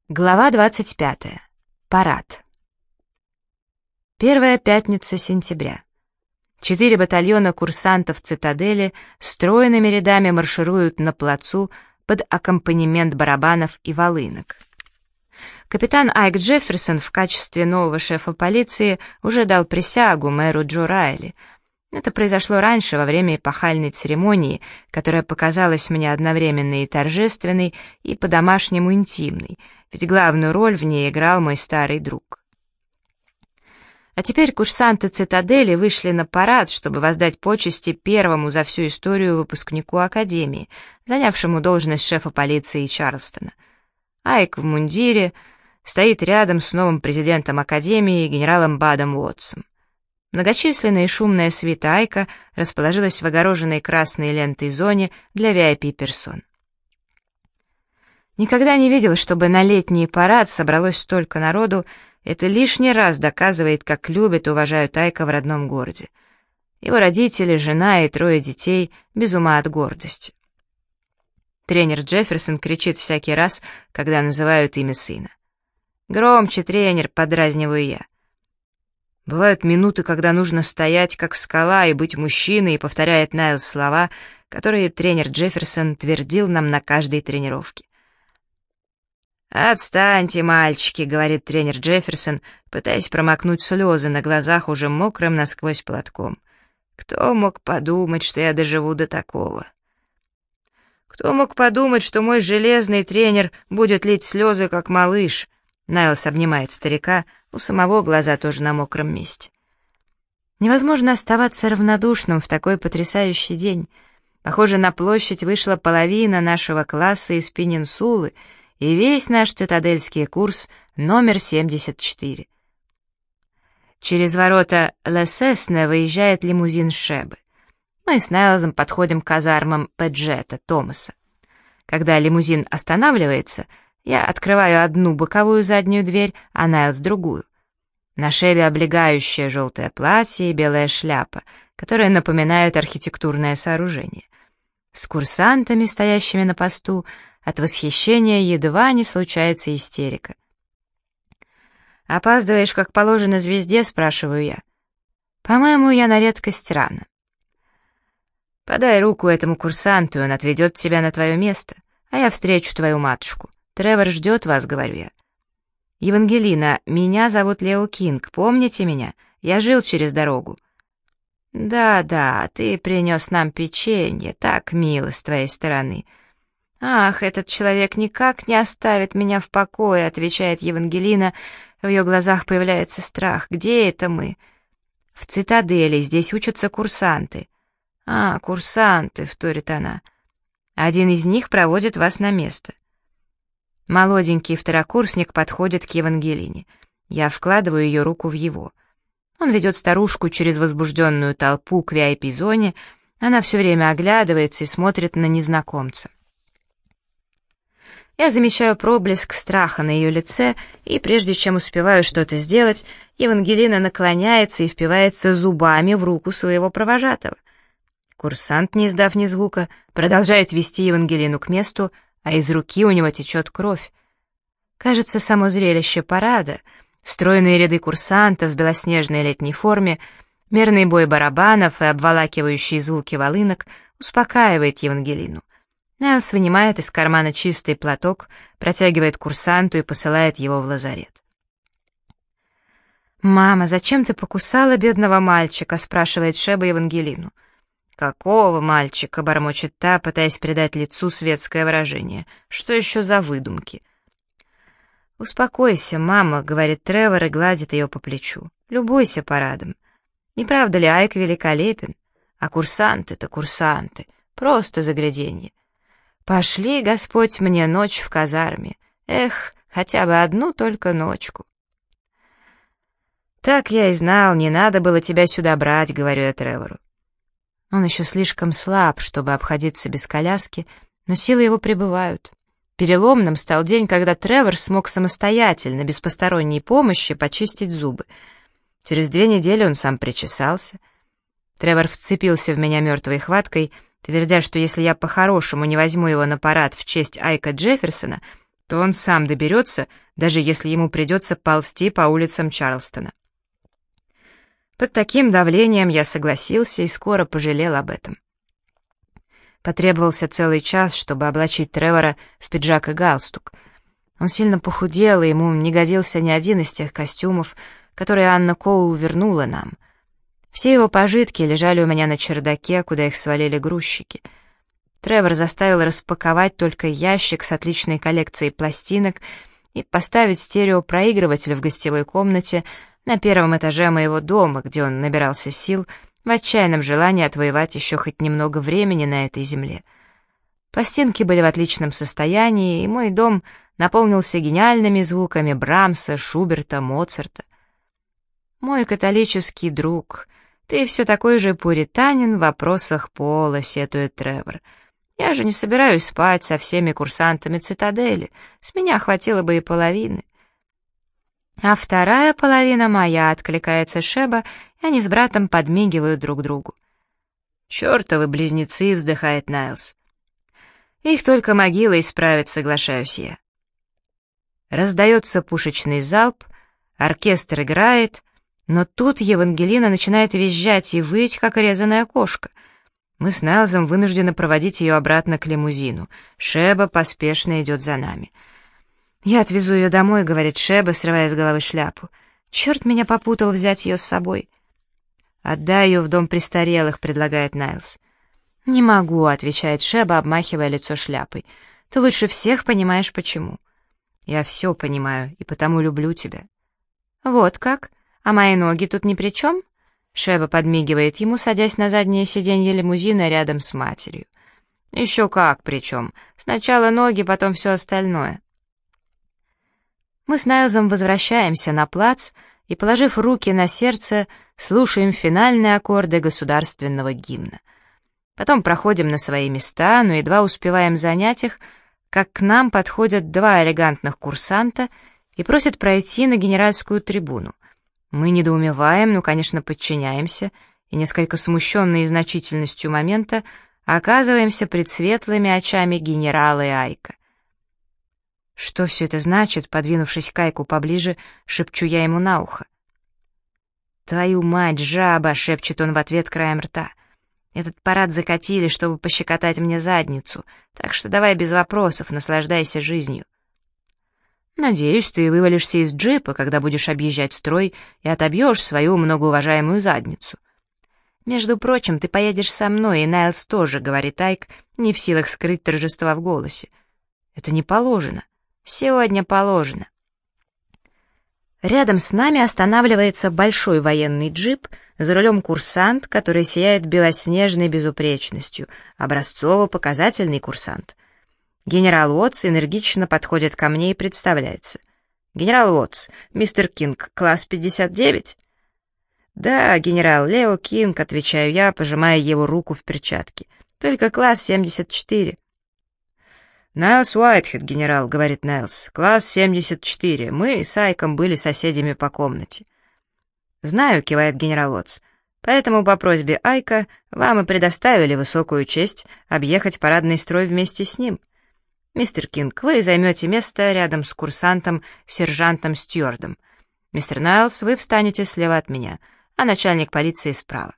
Глава 25. Парад. Первая пятница сентября. 4 батальона курсантов цитадели стройными рядами маршируют на плацу под аккомпанемент барабанов и волынок. Капитан Айк Джефферсон в качестве нового шефа полиции уже дал присягу мэру Джо Райли. Это произошло раньше, во время эпохальной церемонии, которая показалась мне одновременно и торжественной, и по-домашнему интимной, ведь главную роль в ней играл мой старый друг. А теперь курсанты цитадели вышли на парад, чтобы воздать почести первому за всю историю выпускнику Академии, занявшему должность шефа полиции Чарльстона. Айк в мундире стоит рядом с новым президентом Академии генералом Бадом Уотсом. Многочисленная и шумная свита Айка расположилась в огороженной красной лентой зоне для VIP-персон. Никогда не видел, чтобы на летний парад собралось столько народу. Это лишний раз доказывает, как любят и уважают Айка в родном городе. Его родители, жена и 3 детей без ума от гордости. Тренер Джефферсон кричит всякий раз, когда называют имя сына. «Громче, тренер!» — подразниваю я. Бывают минуты, когда нужно стоять как скала и быть мужчиной, и повторяет Найлс слова, которые тренер Джефферсон твердил нам на каждой тренировке. «Отстаньте, мальчики», — говорит тренер Джефферсон, пытаясь промокнуть слезы на глазах уже мокрым насквозь платком. «Кто мог подумать, что я доживу до такого?» «Кто мог подумать, что мой железный тренер будет лить слезы, как малыш?» Найлс обнимает старика, у самого глаза тоже на мокром месте. Невозможно оставаться равнодушным в такой потрясающий день. Похоже, на площадь вышла половина нашего класса из Пенинсулы и весь наш цитадельский курс номер 74. Через ворота Лесесне выезжает лимузин Шебы. Мы с Найлзом подходим к казармам Педжета Томаса. Когда лимузин останавливается, я открываю одну боковую заднюю дверь, а Найлз другую. На Шебе облегающее желтое платье и белая шляпа, которые напоминают архитектурное сооружение. С курсантами, стоящими на посту, от восхищения едва не случается истерика. «Опаздываешь, как положено звезде?» — спрашиваю я. «По-моему, я на редкость рано». «Подай руку этому курсанту, он отведет тебя на твое место, а я встречу твою матушку. Тревор ждет вас», — говорю я. «Евангелина, меня зовут Лео Кинг, помните меня? Я жил через дорогу». «Да, ты принес нам печенье, так мило с твоей стороны». «Ах, этот человек никак не оставит меня в покое», — отвечает Евангелина. В ее глазах появляется страх. «Где это мы?» «В цитадели, здесь учатся курсанты». «А, курсанты», — вторит она. «Один из них проводит вас на место». Молоденький второкурсник подходит к Евангелине. Я вкладываю ее руку в его. Он ведет старушку через возбужденную толпу к VIP-зоне, она все время оглядывается и смотрит на незнакомца. Я замечаю проблеск страха на ее лице, и прежде чем успеваю что-то сделать, Евангелина наклоняется и впивается зубами в руку своего провожатого. Курсант, не издав ни звука, продолжает вести Евангелину к месту, а из руки у него течет кровь. Кажется, само зрелище парада, стройные ряды курсантов в белоснежной летней форме, мерный бой барабанов и обволакивающие звуки волынок успокаивает Евангелину. Найлс вынимает из кармана чистый платок, протягивает курсанту и посылает его в лазарет. «Мама, зачем ты покусала бедного мальчика?» — спрашивает Шеба Евангелину. «Какого мальчика?» — бормочет та, пытаясь придать лицу светское выражение. «Что еще за выдумки?» «Успокойся, мама», — говорит Тревор и гладит ее по плечу. «Любуйся парадом. Не правда ли Айк великолепен? А курсанты-то курсанты. Просто загляденье. Пошли, Господь, мне ночь в казарме. Эх, хотя бы одну только ночку». «Так я и знал, не надо было тебя сюда брать», — говорю я Тревору. Он еще слишком слаб, чтобы обходиться без коляски, но силы его прибывают. Переломным стал день, когда Тревор смог самостоятельно, без посторонней помощи, почистить зубы. Через 2 недели он сам причесался. Тревор вцепился в меня мертвой хваткой, твердя, что если я по-хорошему не возьму его на парад в честь Айка Джефферсона, то он сам доберется, даже если ему придется ползти по улицам Чарлстона. Под таким давлением я согласился и скоро пожалел об этом. Потребовался целый час, чтобы облачить Тревора в пиджак и галстук. Он сильно похудел, и ему не годился ни один из тех костюмов, которые Анна Коул вернула нам. Все его пожитки лежали у меня на чердаке, куда их свалили грузчики. Тревор заставил распаковать только ящик с отличной коллекцией пластинок и поставить стереопроигрыватель в гостевой комнате на первом этаже моего дома, где он набирался сил в отчаянном желании отвоевать еще хоть немного времени на этой земле. Пластинки были в отличном состоянии, и мой дом наполнился гениальными звуками Брамса, Шуберта, Моцарта. «Мой католический друг, ты все такой же пуританин в вопросах пола», — сетует Тревор. «Я же не собираюсь спать со всеми курсантами цитадели, с меня хватило бы и половины». «А вторая половина моя», — откликается Шеба, и они с братом подмигивают друг другу. «Чёртовы близнецы», — вздыхает Найлс. «Их только могила исправит», — соглашаюсь я. Раздается пушечный залп, оркестр играет, но тут Евангелина начинает визжать и выть, как резаная кошка. Мы с Найлзом вынуждены проводить ее обратно к лимузину. Шеба поспешно идет за нами. «Я отвезу ее домой», — говорит Шеба, срывая с головы шляпу. «Черт меня попутал взять ее с собой». «Отдай ее в дом престарелых», — предлагает Найлз. «Не могу», — отвечает Шеба, обмахивая лицо шляпой. «Ты лучше всех понимаешь, почему». «Я все понимаю, и потому люблю тебя». «Вот как? А мои ноги тут ни при чем?» Шеба подмигивает ему, садясь на заднее сиденье лимузина рядом с матерью. «Еще как причем. Сначала ноги, потом все остальное». Мы с Найлзом возвращаемся на плац и, положив руки на сердце, слушаем финальные аккорды государственного гимна. Потом проходим на свои места, но едва успеваем занять их, как к нам подходят два элегантных курсанта и просят пройти на генеральскую трибуну. Мы недоумеваем, но, конечно, подчиняемся, и, несколько смущенные значительностью момента, оказываемся пред светлыми очами генерала и Айка. «Что все это значит?» — подвинувшись к Айку поближе, шепчу я ему на ухо. «Твою мать, жаба!» — шепчет он в ответ краем рта. «Этот парад закатили, чтобы пощекотать мне задницу, так что давай без вопросов, наслаждайся жизнью». «Надеюсь, ты вывалишься из джипа, когда будешь объезжать строй, и отобьешь свою многоуважаемую задницу». «Между прочим, ты поедешь со мной, и Найлз тоже», — говорит Айк, не в силах скрыть торжества в голосе. «Это не положено. Сегодня положено». Рядом с нами останавливается большой военный джип, за рулем курсант, который сияет белоснежной безупречностью, образцово-показательный курсант. Генерал Уотс энергично подходит ко мне и представляется. «Генерал Уотс, мистер Кинг, класс 59?» «Да, генерал Лео Кинг», — отвечаю я, пожимая его руку в перчатке. «Только класс 74». «Найлс Уайтхед, генерал», — говорит Найлс, — «класс 74. Мы с Айком были соседями по комнате». «Знаю», — кивает генерал Уотс, — «поэтому по просьбе Айка вам и предоставили высокую честь объехать парадный строй вместе с ним. Мистер Кинг, вы займете место рядом с курсантом, сержантом Стюардом. Мистер Найлс, вы встанете слева от меня, а начальник полиции справа».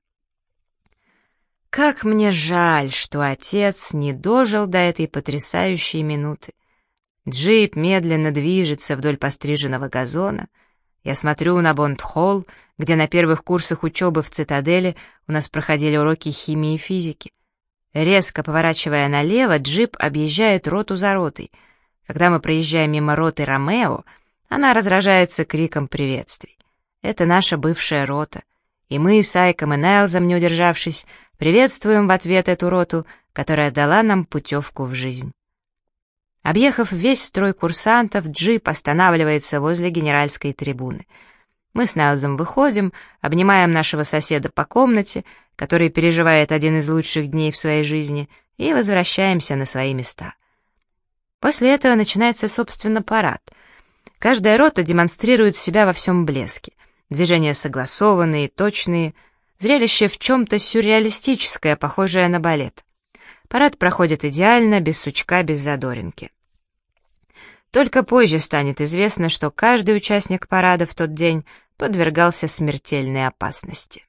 Как мне жаль, что отец не дожил до этой потрясающей минуты. Джип медленно движется вдоль постриженного газона. Я смотрю на Бонд-холл, где на первых курсах учебы в цитадели у нас проходили уроки химии и физики. Резко поворачивая налево, джип объезжает роту за ротой. Когда мы проезжаем мимо роты Ромео, она разражается криком приветствий. Это наша бывшая рота. И мы с Айком и Найлзом, не удержавшись, приветствуем в ответ эту роту, которая дала нам путевку в жизнь. Объехав весь строй курсантов, джип останавливается возле генеральской трибуны. Мы с Найлзом выходим, обнимаем нашего соседа по комнате, который переживает один из лучших дней в своей жизни, и возвращаемся на свои места. После этого начинается, собственно, парад. Каждая рота демонстрирует себя во всем блеске. Движения согласованные, точные, зрелище в чем-то сюрреалистическое, похожее на балет. Парад проходит идеально, без сучка, без задоринки. Только позже станет известно, что каждый участник парада в тот день подвергался смертельной опасности.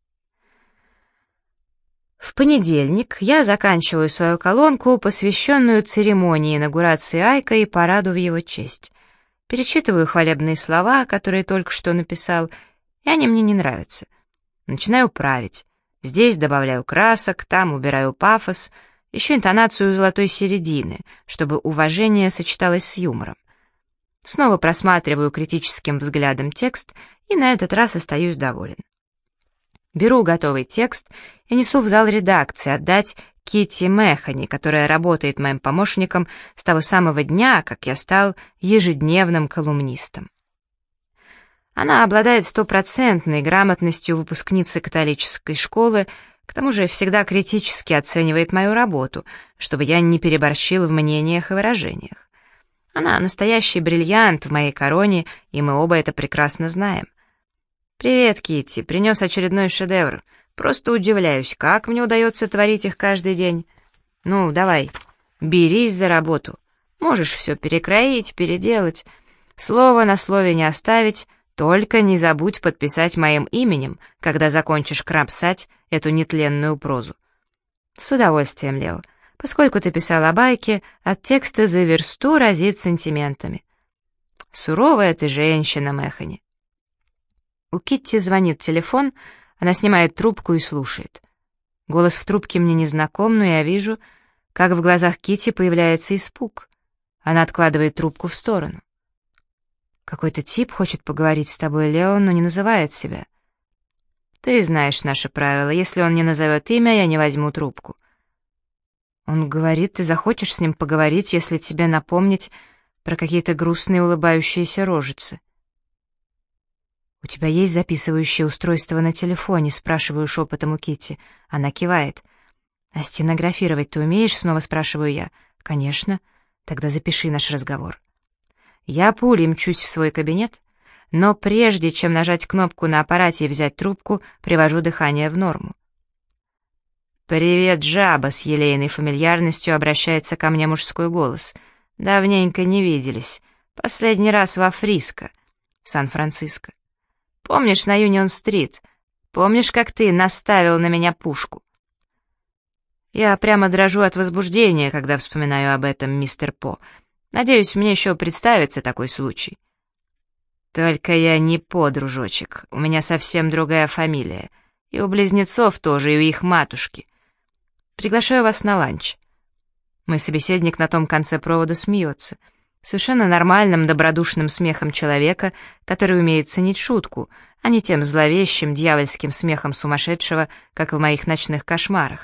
В понедельник я заканчиваю свою колонку, посвященную церемонии инаугурации Айка и параду в его честь. Перечитываю хвалебные слова, которые только что написал, и они мне не нравятся. Начинаю править. Здесь добавляю красок, там убираю пафос, еще интонацию золотой середины, чтобы уважение сочеталось с юмором. Снова просматриваю критическим взглядом текст и на этот раз остаюсь доволен. Беру готовый текст и несу в зал редакции отдать Китти Мэхани, которая работает моим помощником с того самого дня, как я стал ежедневным колумнистом. Она обладает стопроцентной грамотностью выпускницы католической школы, к тому же всегда критически оценивает мою работу, чтобы я не переборщил в мнениях и выражениях. Она настоящий бриллиант в моей короне, и мы оба это прекрасно знаем. «Привет, Китти, принес очередной шедевр. Просто удивляюсь, как мне удается творить их каждый день. Ну, давай, берись за работу. Можешь все перекроить, переделать. Слово на слове не оставить, только не забудь подписать моим именем, когда закончишь кромсать эту нетленную прозу». «С удовольствием, Лео. Поскольку ты писал о байке, от текста за версту разит сантиментами». «Суровая ты женщина, Мэхани». У Китти звонит телефон, она снимает трубку и слушает. Голос в трубке мне незнаком, но я вижу, как в глазах Китти появляется испуг. Она откладывает трубку в сторону. «Какой-то тип хочет поговорить с тобой, Лео, но не называет себя». «Ты знаешь наши правила. Если он не назовет имя, я не возьму трубку». «Он говорит, ты захочешь с ним поговорить, если тебе напомнить про какие-то грустные улыбающиеся рожицы». «У тебя есть записывающее устройство на телефоне?» — спрашиваю шепотом у Китти. Она кивает. «А стенографировать ты умеешь?» — снова спрашиваю я. «Конечно. Тогда запиши наш разговор». Я пулей мчусь в свой кабинет, но прежде чем нажать кнопку на аппарате и взять трубку, привожу дыхание в норму. «Привет, жаба!» — с елейной фамильярностью обращается ко мне мужской голос. «Давненько не виделись. Последний раз во Фриско, Сан-Франциско. Помнишь на Юнион-стрит? Помнишь, как ты наставил на меня пушку?» Я прямо дрожу от возбуждения, когда вспоминаю об этом, мистер По. Надеюсь, мне еще представится такой случай. Только я не По, дружочек, у меня совсем другая фамилия. И у близнецов тоже, и у их матушки. Приглашаю вас на ланч. Мой собеседник на том конце провода смеется. Совершенно нормальным, добродушным смехом человека, который умеет ценить шутку, а не тем зловещим, дьявольским смехом сумасшедшего, как в моих ночных кошмарах.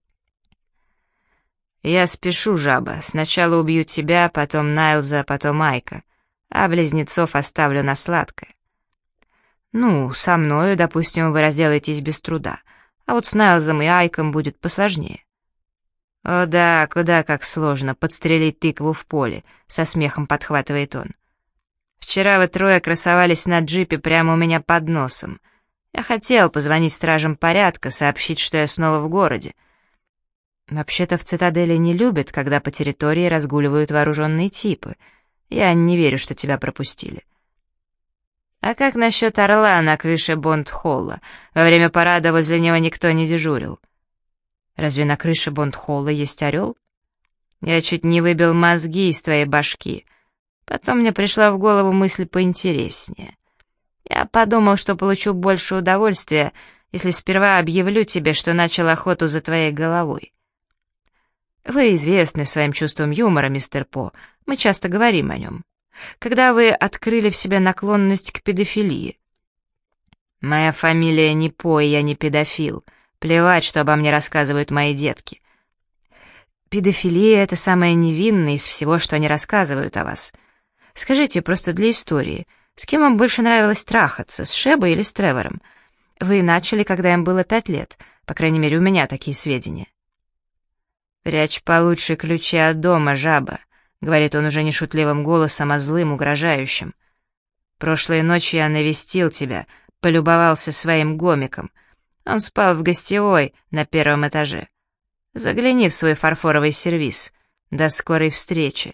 «Я спешу, жаба. Сначала убью тебя, потом Найлза, потом Айка, а близнецов оставлю на сладкое. Ну, со мною, допустим, вы разделаетесь без труда, а вот с Найлзом и Айком будет посложнее». «О да, куда как сложно подстрелить тыкву в поле», — со смехом подхватывает он. «Вчера вы трое красовались на джипе прямо у меня под носом. Я хотел позвонить стражам порядка, сообщить, что я снова в городе. Вообще-то в цитадели не любят, когда по территории разгуливают вооруженные типы. Я не верю, что тебя пропустили». «А как насчет орла на крыше Бонд-холла? Во время парада возле него никто не дежурил». «Разве на крыше Бонд-холла есть орел?» «Я чуть не выбил мозги из твоей башки. Потом мне пришла в голову мысль поинтереснее. Я подумал, что получу больше удовольствия, если сперва объявлю тебе, что начал охоту за твоей головой. Вы известны своим чувством юмора, мистер По, мы часто говорим о нем. Когда вы открыли в себе наклонность к педофилии?» «Моя фамилия не По, и я не педофил. Плевать, что обо мне рассказывают мои детки. Педофилия — это самое невинное из всего, что они рассказывают о вас. Скажите, просто для истории, с кем вам больше нравилось трахаться, с Шебой или с Тревором? Вы начали, когда им было 5 лет, по крайней мере, у меня такие сведения». «Прячь получше ключи от дома, жаба», — говорит он уже не шутливым голосом, а злым, угрожающим. «Прошлой ночью я навестил тебя, полюбовался своим гомиком. Он спал в гостевой на 1-м этаже. Загляни в свой фарфоровый сервиз. До скорой встречи.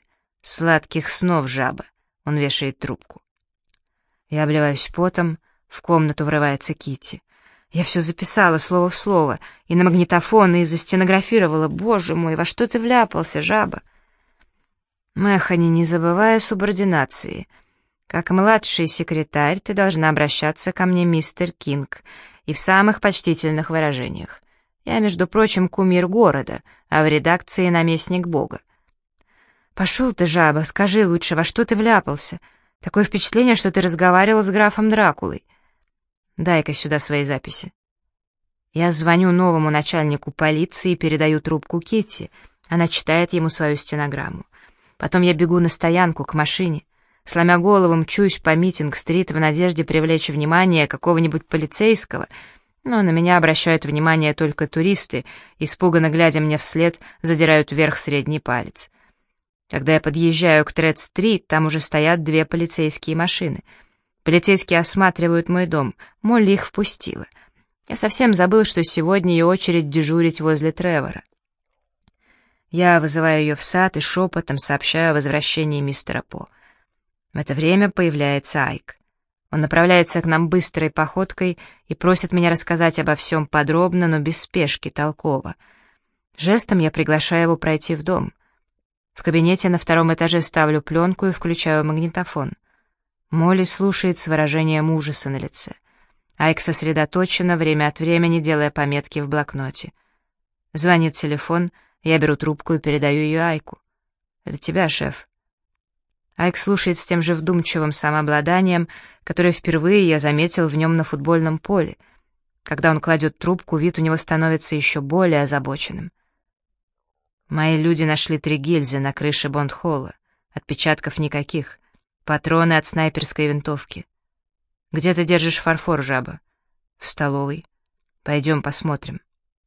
«Сладких снов, жаба!» — он вешает трубку. Я обливаюсь потом, в комнату врывается Китти. Я все записала слово в слово, и на магнитофон, и застенографировала. Боже мой, во что ты вляпался, жаба? Мэхани, не забывая субординации. Как младший секретарь ты должна обращаться ко мне, мистер Кинг, и в самых почтительных выражениях. Я, между прочим, кумир города, а в редакции наместник Бога. Пошел ты, жаба, скажи лучше, во что ты вляпался? Такое впечатление, что ты разговаривал с графом Дракулой. Дай-ка сюда свои записи. Я звоню новому начальнику полиции и передаю трубку Китти. Она читает ему свою стенограмму. Потом я бегу на стоянку к машине. Сломя голову, мчусь по Митинг-стрит в надежде привлечь внимание какого-нибудь полицейского, но на меня обращают внимание только туристы, испуганно глядя мне вслед, задирают вверх средний палец. Когда я подъезжаю к Тред-стрит, там уже стоят 2 полицейские машины. Полицейские осматривают мой дом, Молли их впустила. Я совсем забыл, что сегодня ее очередь дежурить возле Тревора. Я вызываю ее в сад и шепотом сообщаю о возвращении мистера По. В это время появляется Айк. Он направляется к нам быстрой походкой и просит меня рассказать обо всем подробно, но без спешки, толково. Жестом я приглашаю его пройти в дом. В кабинете на 2-м этаже ставлю пленку и включаю магнитофон. Молли слушает с выражением ужаса на лице. Айк сосредоточенно, время от времени делая пометки в блокноте. Звонит телефон, я беру трубку и передаю ее Айку. «Это тебя, шеф». Айк слушает с тем же вдумчивым самообладанием, которое впервые я заметил в нем на футбольном поле. Когда он кладет трубку, вид у него становится еще более озабоченным. Мои люди нашли 3 гильзы на крыше Бонд-холла. Отпечатков никаких. Патроны от снайперской винтовки. Где ты держишь фарфор, жаба? В столовой. Пойдем посмотрим.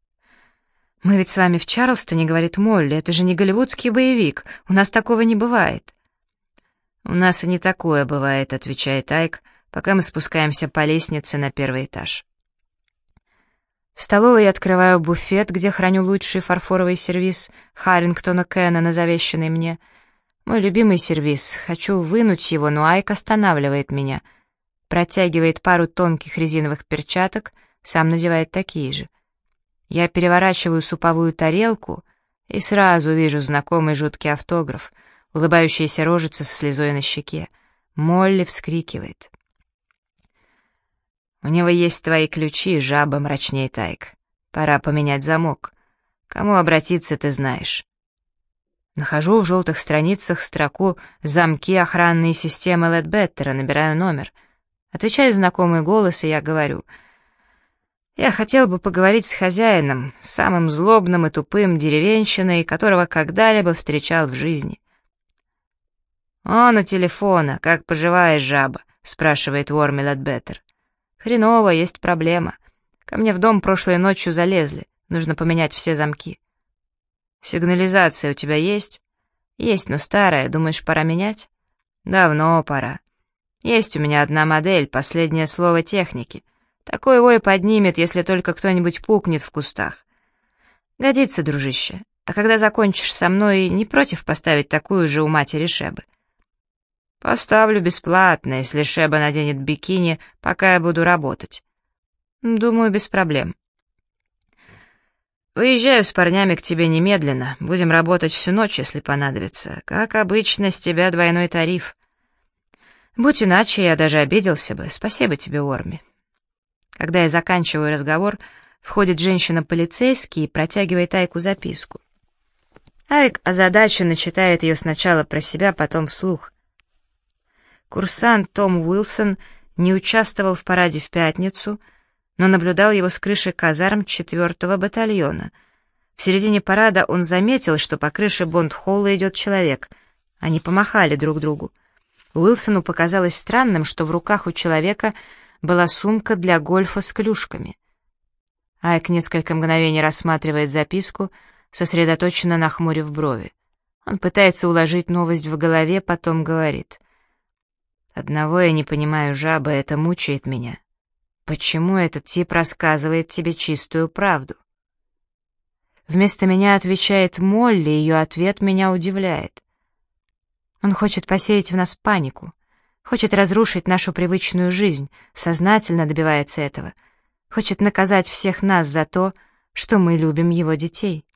Мы ведь с вами в Чарльстоне, говорит Молли, это же не голливудский боевик, у нас такого не бывает. У нас и не такое бывает, отвечает Айк, пока мы спускаемся по лестнице на 1-й этаж. В столовой я открываю буфет, где храню лучший фарфоровый сервиз Харрингтона Кеннона, завещанный мне. Мой любимый сервиз. Хочу вынуть его, но Айк останавливает меня. Протягивает пару тонких резиновых перчаток, сам надевает такие же. Я переворачиваю суповую тарелку и сразу вижу знакомый жуткий автограф, улыбающаяся рожица со слезой на щеке. Молли вскрикивает. «У него есть твои ключи, жаба», — мрачнеет Айк. «Пора поменять замок. Кому обратиться, ты знаешь». Нахожу в желтых страницах строку «Замки охранной системы Ледбеттера», набираю номер. Отвечает знакомый голос, и я говорю: «Я хотел бы поговорить с хозяином, самым злобным и тупым деревенщиной, которого когда-либо встречал в жизни». «Он у телефона. Как поживаешь, жаба?» — спрашивает Уорми Ледбеттер. «Хреново, есть проблема. Ко мне в дом прошлой ночью залезли. Нужно поменять все замки». «Сигнализация у тебя есть?» «Есть, но старая. Думаешь, пора менять?» «Давно пора. Есть у меня одна модель, последнее слово техники. Такой вой поднимет, если только кто-нибудь пукнет в кустах». «Годится, дружище. А когда закончишь со мной, не против поставить такую же у матери Шебы?» «Поставлю бесплатно, если Шеба наденет бикини, пока я буду работать». «Думаю, без проблем». «Выезжаю с парнями к тебе немедленно. Будем работать всю ночь, если понадобится. Как обычно, с тебя двойной тариф». «Будь иначе, я даже обиделся бы. Спасибо тебе, Уорми». Когда я заканчиваю разговор, входит женщина-полицейский и протягивает Айку записку. Айк озадаченно читает ее сначала про себя, потом вслух. Курсант Том Уилсон не участвовал в параде в пятницу, но наблюдал его с крыши казарм 4-го батальона. В середине парада он заметил, что по крыше Бонд-холла идет человек. Они помахали друг другу. Уилсону показалось странным, что в руках у человека была сумка для гольфа с клюшками. Айк несколько мгновений рассматривает записку, сосредоточенно нахмурив брови. Он пытается уложить новость в голове, потом говорит: «Одного я не понимаю, жаба, это мучает меня. Почему этот тип рассказывает тебе чистую правду?» Вместо меня отвечает Молли, ее ответ меня удивляет. Он хочет посеять в нас панику, хочет разрушить нашу привычную жизнь, сознательно добивается этого, хочет наказать всех нас за то, что мы любим его детей.